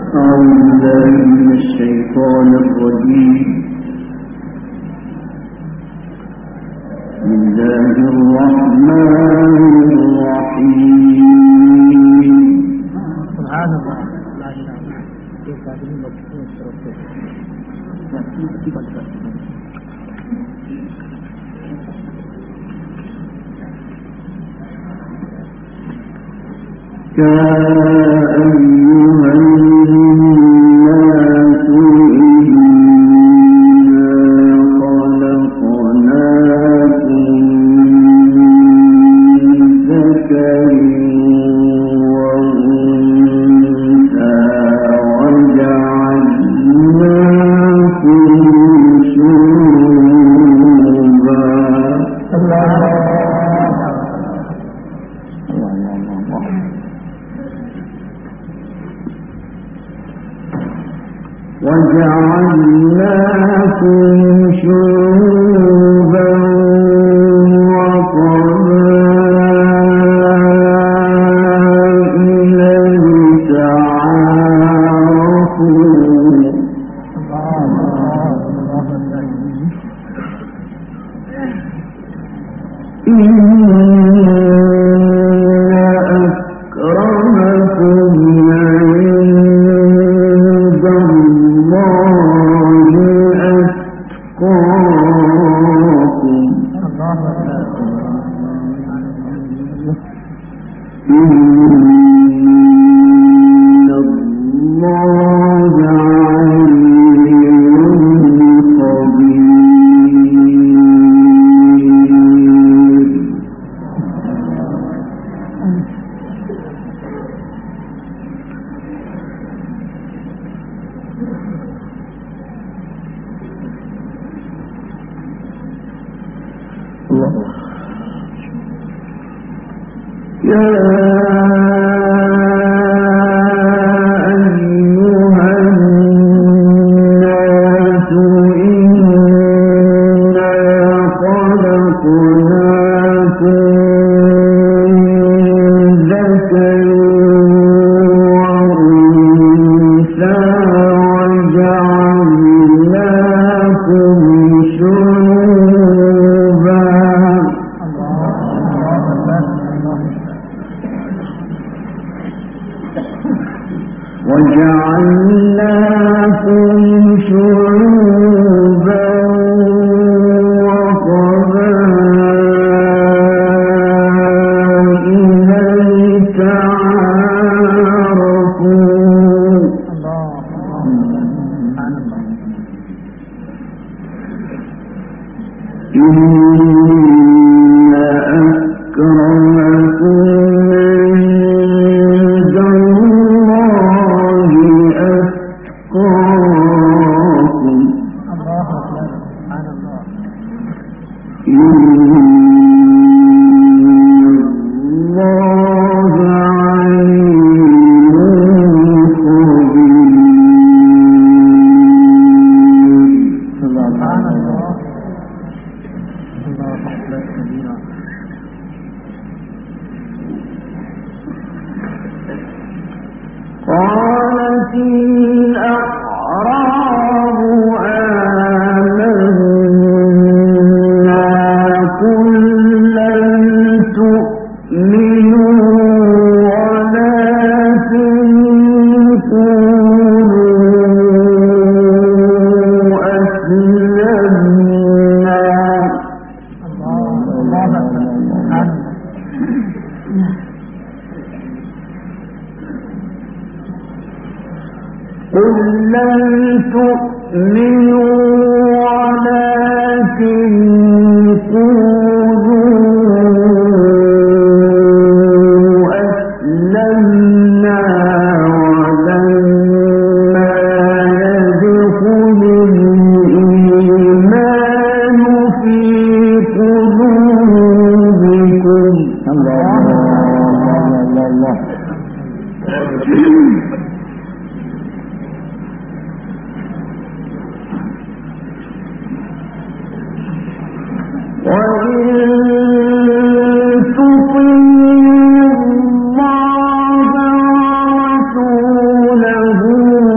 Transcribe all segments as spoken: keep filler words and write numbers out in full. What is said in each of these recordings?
له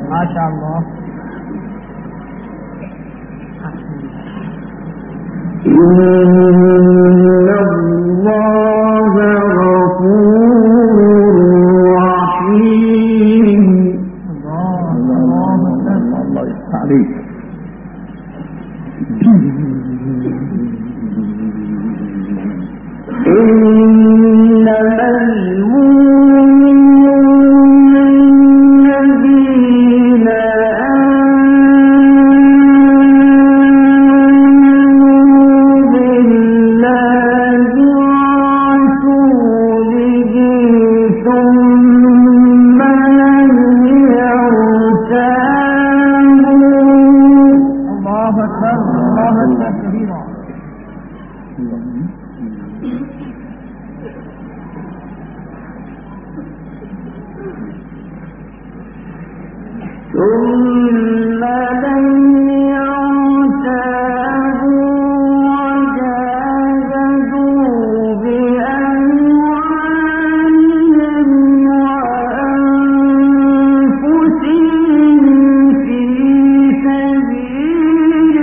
ما شاء الله. إن الله غفور رحيم. الله الله الله يفتح عليك. إنما المؤمنون الذين آمنوا بالله ورسوله ثم لم يرتابوا. الله أكبر الله أكبر كبيرا. ثم لم يرتابوا وجاهدوا بأموالهم وأنفسهم في سبيل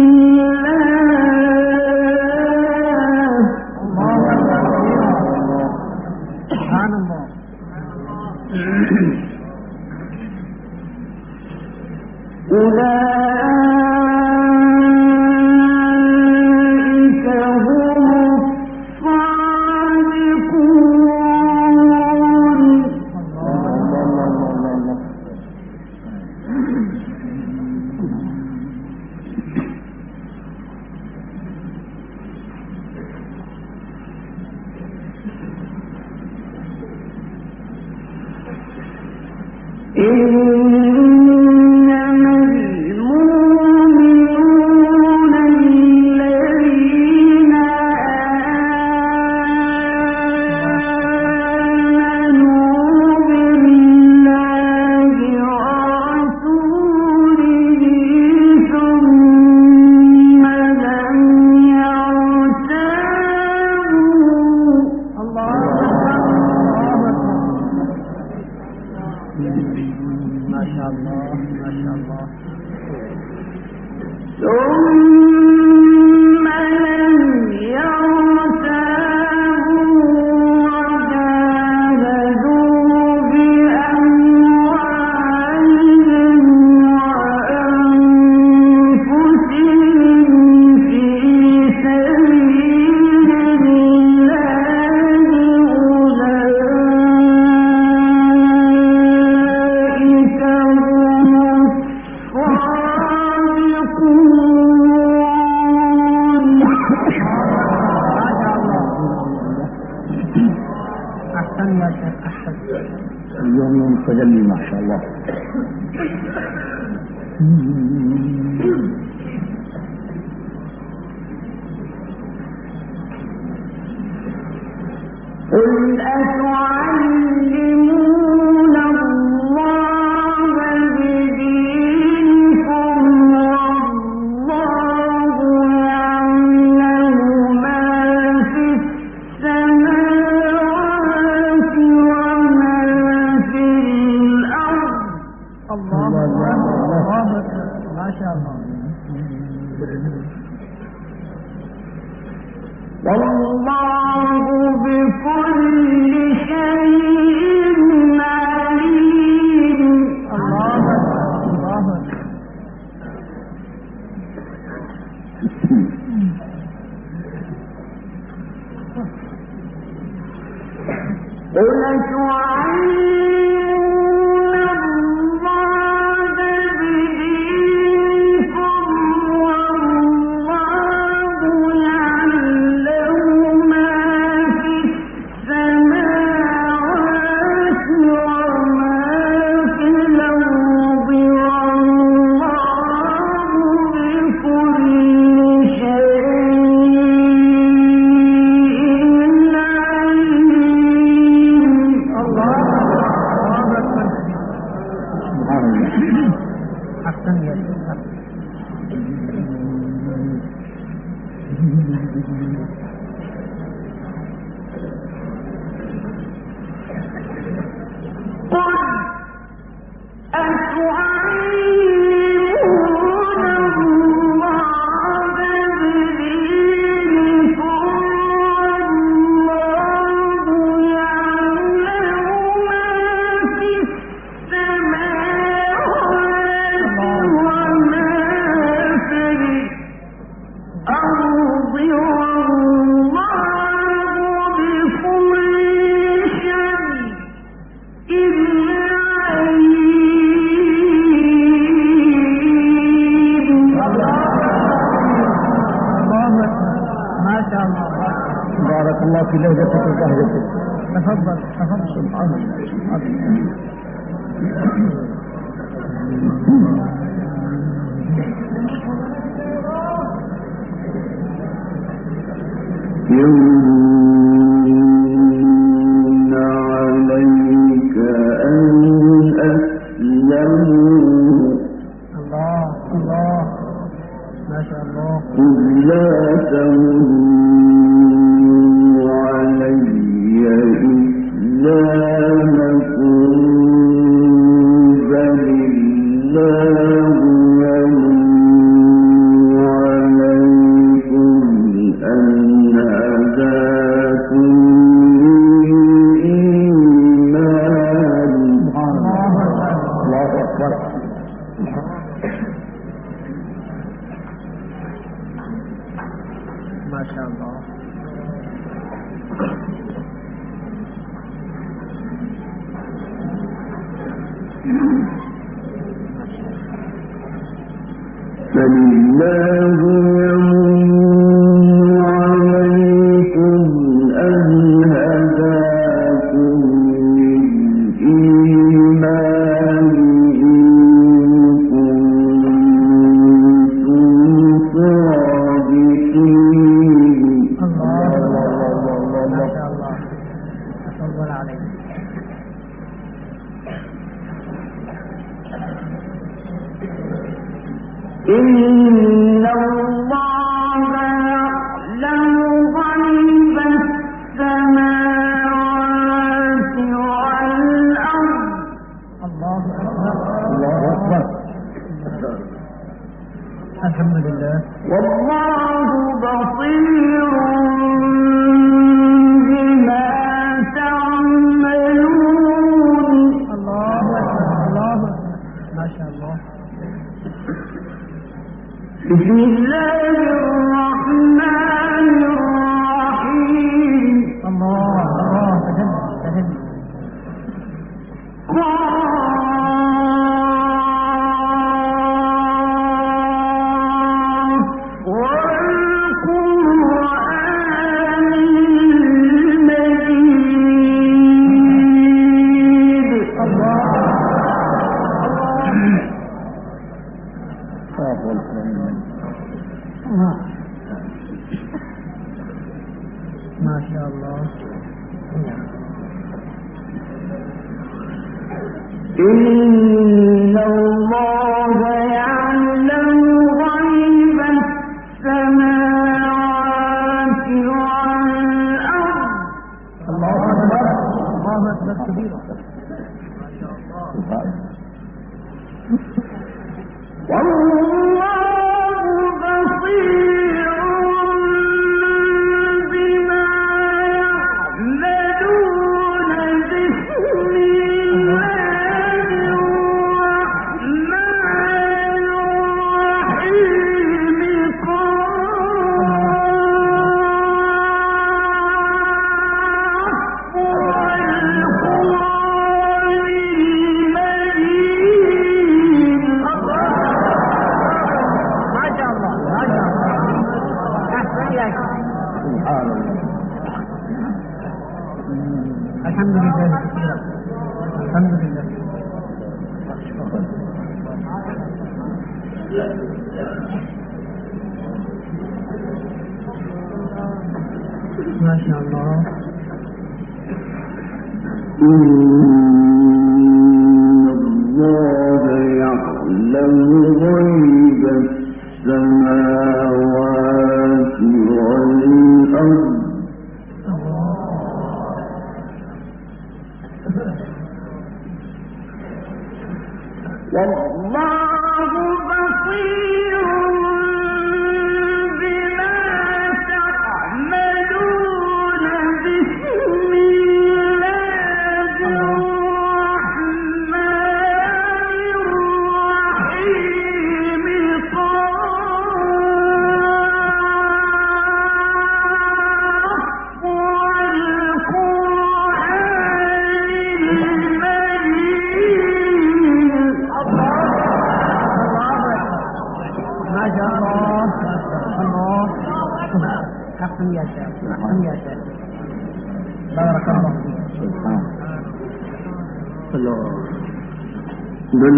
الله. الله أكبر كبيرا. سبحان الله. أولئك هم الصادقون. إنما المؤمنون الذين آمنوا بالله ورسوله ثم لم يرتابوا. الله أكبر الله أكبر. ما شاء الله ما شاء الله. ثم لم يرتابوا وجاهدوا بأموالهم وأنفسهم في سبيل الله أولئك هم أحسن يا شيخ أحسن. اليوم يوم تجلي ما شاء الله. قل أتعلمون الله بدينكم والله يعلم ما في السماوات وما في الأرض. الله أكبر الله أكبر. ما شاء الله. والله بكل شيء عليم. الله أكبر الله أكبر. قل تعلمون الله بدينكم والله يعلم ما في السماوات وما في الأرض والله بكل شيء عليم. الله أكبر. أحسن يا شيخ أحسن. قل أتعلمون في لهجتك وبهجتك. تفضل تفضل. سبحان الله سبحان الله. يمنون عليك أن أسلموا. الله الله ما شاء الله. قل لا تمنوا علي إسلامكم بل الله يمن عليكم أن هداكم للإيمان. الله أكبر. ما شاء الله. فلله يمن عليكم أن هداكم للإيمان إن كنتم صادقين. الله الله الله ما شاء الله. تفضل عليك. إن الله يعلم غيب السماوات والأرض. الله أكبر. الله أكبر. الحمد لله. والله بصير بما تعملون. الله أكبر. الله أكبر ما شاء الله. بسم الله الرحمن الرحيم. الله الله تهدي تهدي. قاف والقرآن المجيد. الله ما شاء الله. إن الله يعلم غيب السماوات والأرض. الله أكبر. الله أكبر كبيرا. ما شاء الله. والله بصير بما يعملون. بسم الله الرحمن الرحيم. قاف والقرآن المجيد. ما شاء الله ما شاء الله. أحسن يا شيخ. سبحان الله. الحمد لله كثيرا. الحمد لله. ما شاء الله. إن الله يعلم غيب السماوات والأرض. والله بصير بما تعملون. بسم الله الرحمن الرحيم. قاف والقرآن المجيد. ما شاء الله. الله. أحسن يا شيخ. أحسن يا شيخ. بارك الله فيك. بل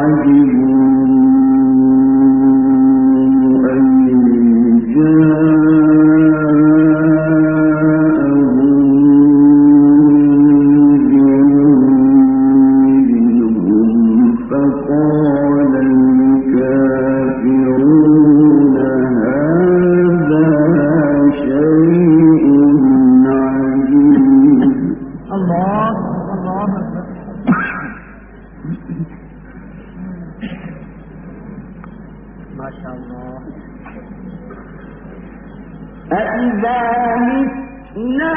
عجبوا أن جاءهم منهم فقال الكافرون هذا شيء عجيب. الله الله ما شاء الله. أإذا متنا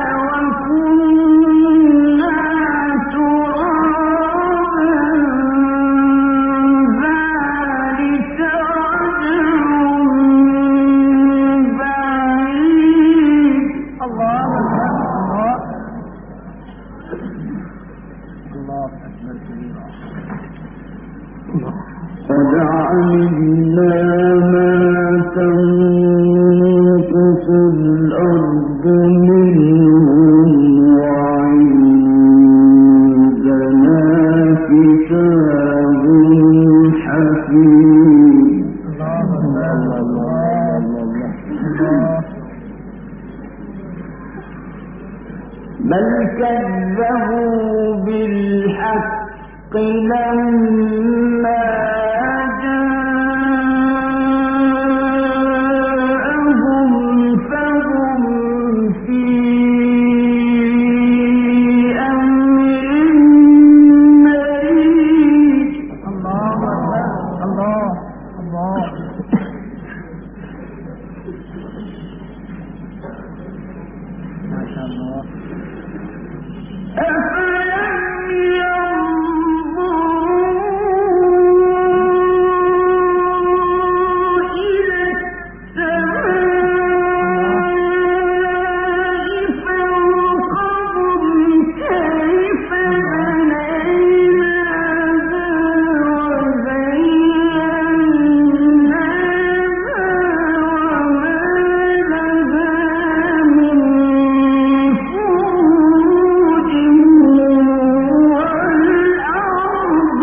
وكنا ترابا ذلك رجع بعيد. الله أكبر الله أكبر كبيرا. قد علمنا ما تنقص الأرض منهم وعندنا كتاب حفيظ. بل كذبوا بالحق لما جاءهم فهم في أمر مريج. الله الله الله ما شاء الله. أفلم ينظروا إلى السماء فوقهم كيف بنيناها وزيناها وما لها من فروج والأرض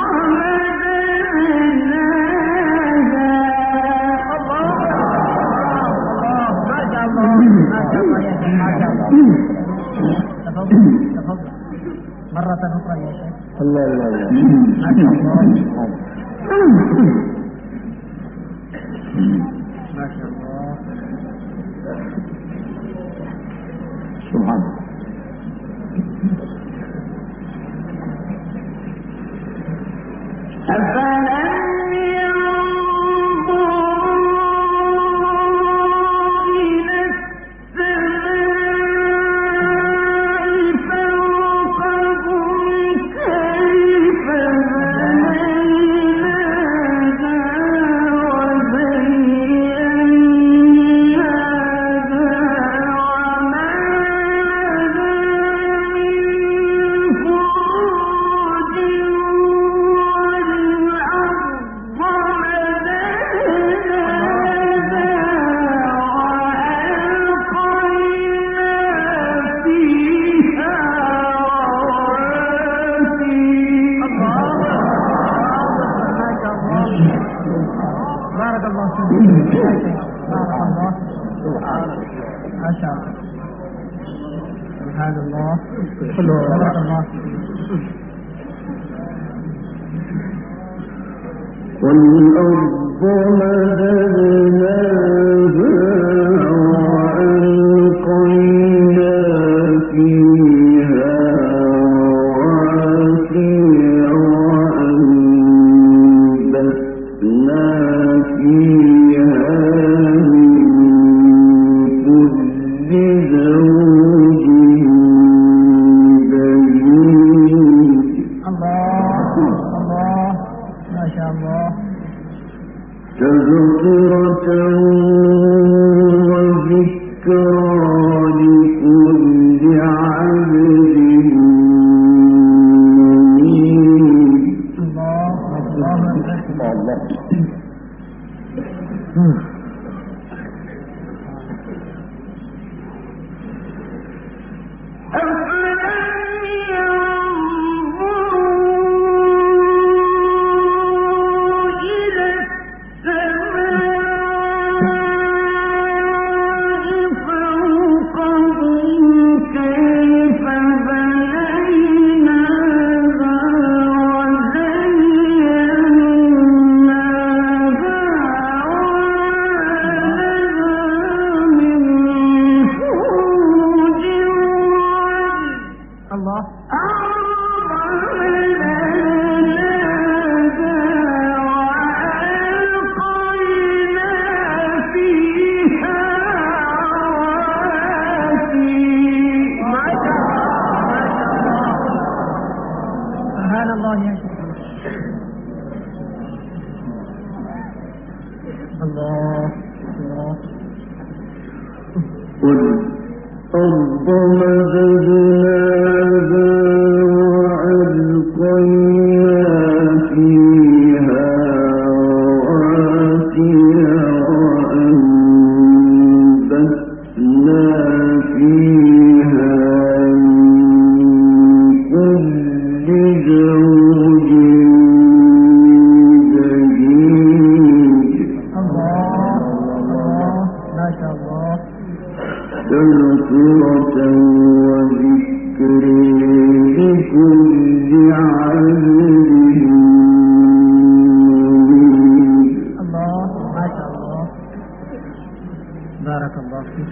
مرة أخرى يا شيخ. الله الله ما شاء الله ما شاء الله. سبحان الله. أفلم ينظروا إلى السماء فوقهم كيف بنيناها بارك الله فيك. بارك الله. ما شاء الله. سبحان الله. بارك الله. والأرض مددناها وألقينا فيها رواسي وأنبتنا فيها من كل زوج بهيج. الله الله ما شاء الله. تذكرة وذكرى لكل عبد منيب. الله الله الله. الله الله. والأرض مددناها وألقينا فيها رواسي وأنبتنا فيها من كل زوج بهيج. الله الله ما شاء الله. تذكرة وذكر لكل عبد منيب. الله ما شاء الله. بارك الله فيك.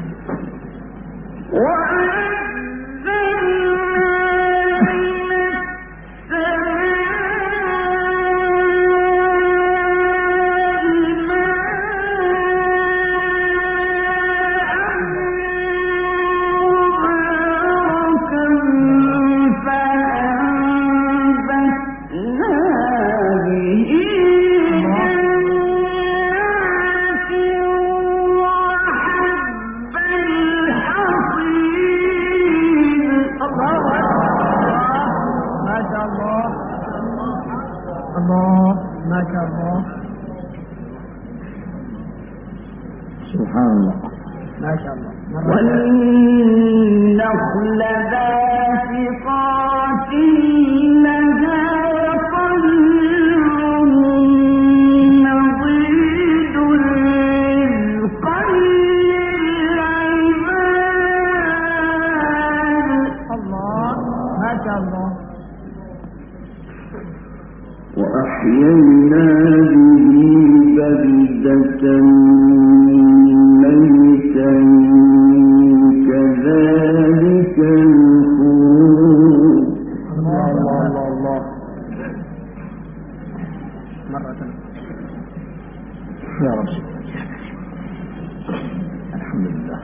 سبحان الله ما شاء الله. والنخل باسقات لها طلع نضيد رزقا للعباد. الله ما شاء الله. وأحيينا به بلدة ميتا كذلك الخروج. الله الله الله. مرة يا رب. الحمد لله.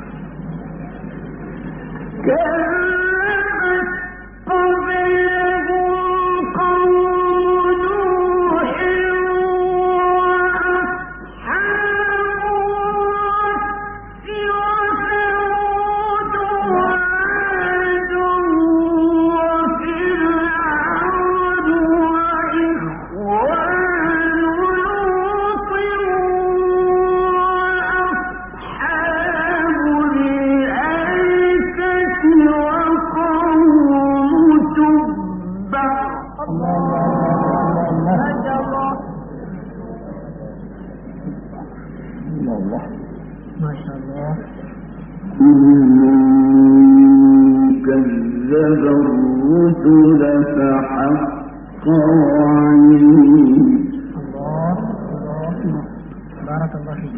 كذب الرسل فحق وعيد. الله الله. بارك الله فيك.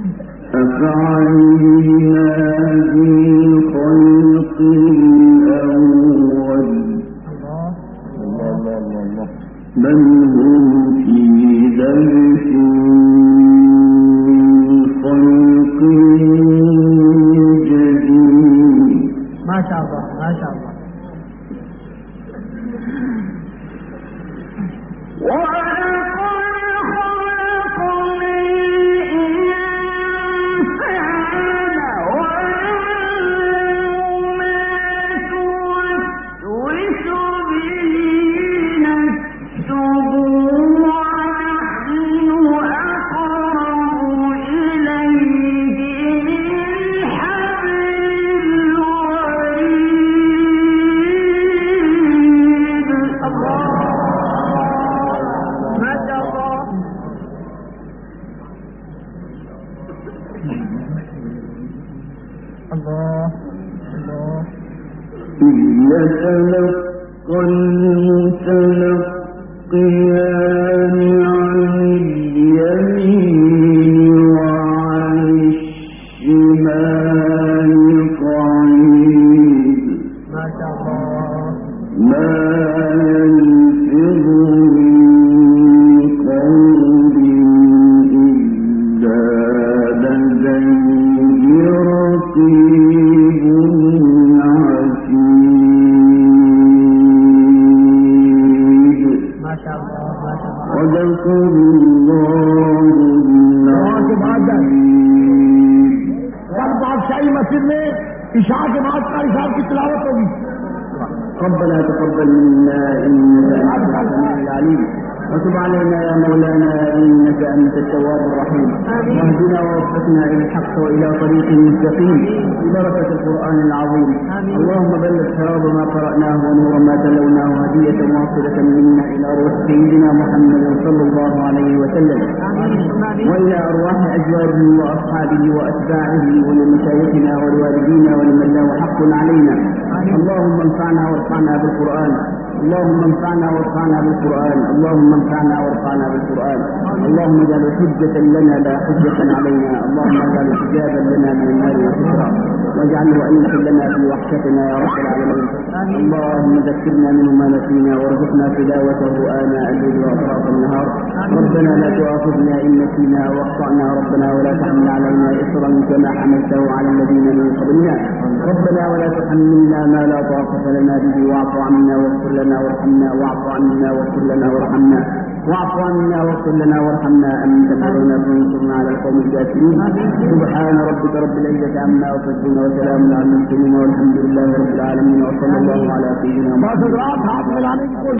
أفعينا بالخلق الأول. الله الله الله الله. بل هم في لبس خلق جديد. ما شاء الله ما شاء الله. الله الله. إذ يتلقى المتلقيان عن اليمين وعن الشمال قعيد. ما شاء الله. ما يلفظ من قول إلا لديه رقيب عتيد. ما شاء الله ما شاء الله. صدق इशा के बाद कारी साहब की तिलावत होगी। ربنا تقبل منا إنك أنت السميع العليم وتب علينا يا مولانا إنك أنت التواب الرحيم واهدنا ووفقنا إلى الحق وإلى طريق مستقيم ببركة القرآن العظيم. اللهم بلغ ثواب ما قرأناه ونور ما تلوناه هدية واصلة منا إلى روح سيدنا محمد صلى الله عليه وسلم وإلى أرواح أزواجه وأصحابه وأتباعه ولمشايخنا ولوالدينا ولمن له حق علينا. اللهم انفعنا وارفعنا بالقرآن اللهم انفعنا وارفعنا بالقرآن اللهم انفعنا وارفعنا بالقرآن اللهم اجعل حجة لنا لا حجة علينا. اللهم اجعل حجابا لنا من النار وسترا واجعله أنسا لنا في وحشتنا يا رب العالمين. اللهم ذكرنا منه ما نسينا وارزقنا تلاوته آناء الليل وأطراف النهار. ربنا لا تؤاخذنا إن نسينا واخطأنا ربنا ولا تحمل علينا إصرا كما حملته على الذين من قبلنا. ربنا ولا تحملنا ما لا طاقة لنا به واعف عنا واغفر لنا وارحمنا واعف عنا واغفر لنا وارحمنا واعف عنا واغفر لنا وارحمنا أنت مولانا فانصرنا على القوم الكافرين. سبحان ربك رب العزة عما يصفون وسلام على المرسلين والحمد لله رب العالمين وصلى الله على سيدنا محمد.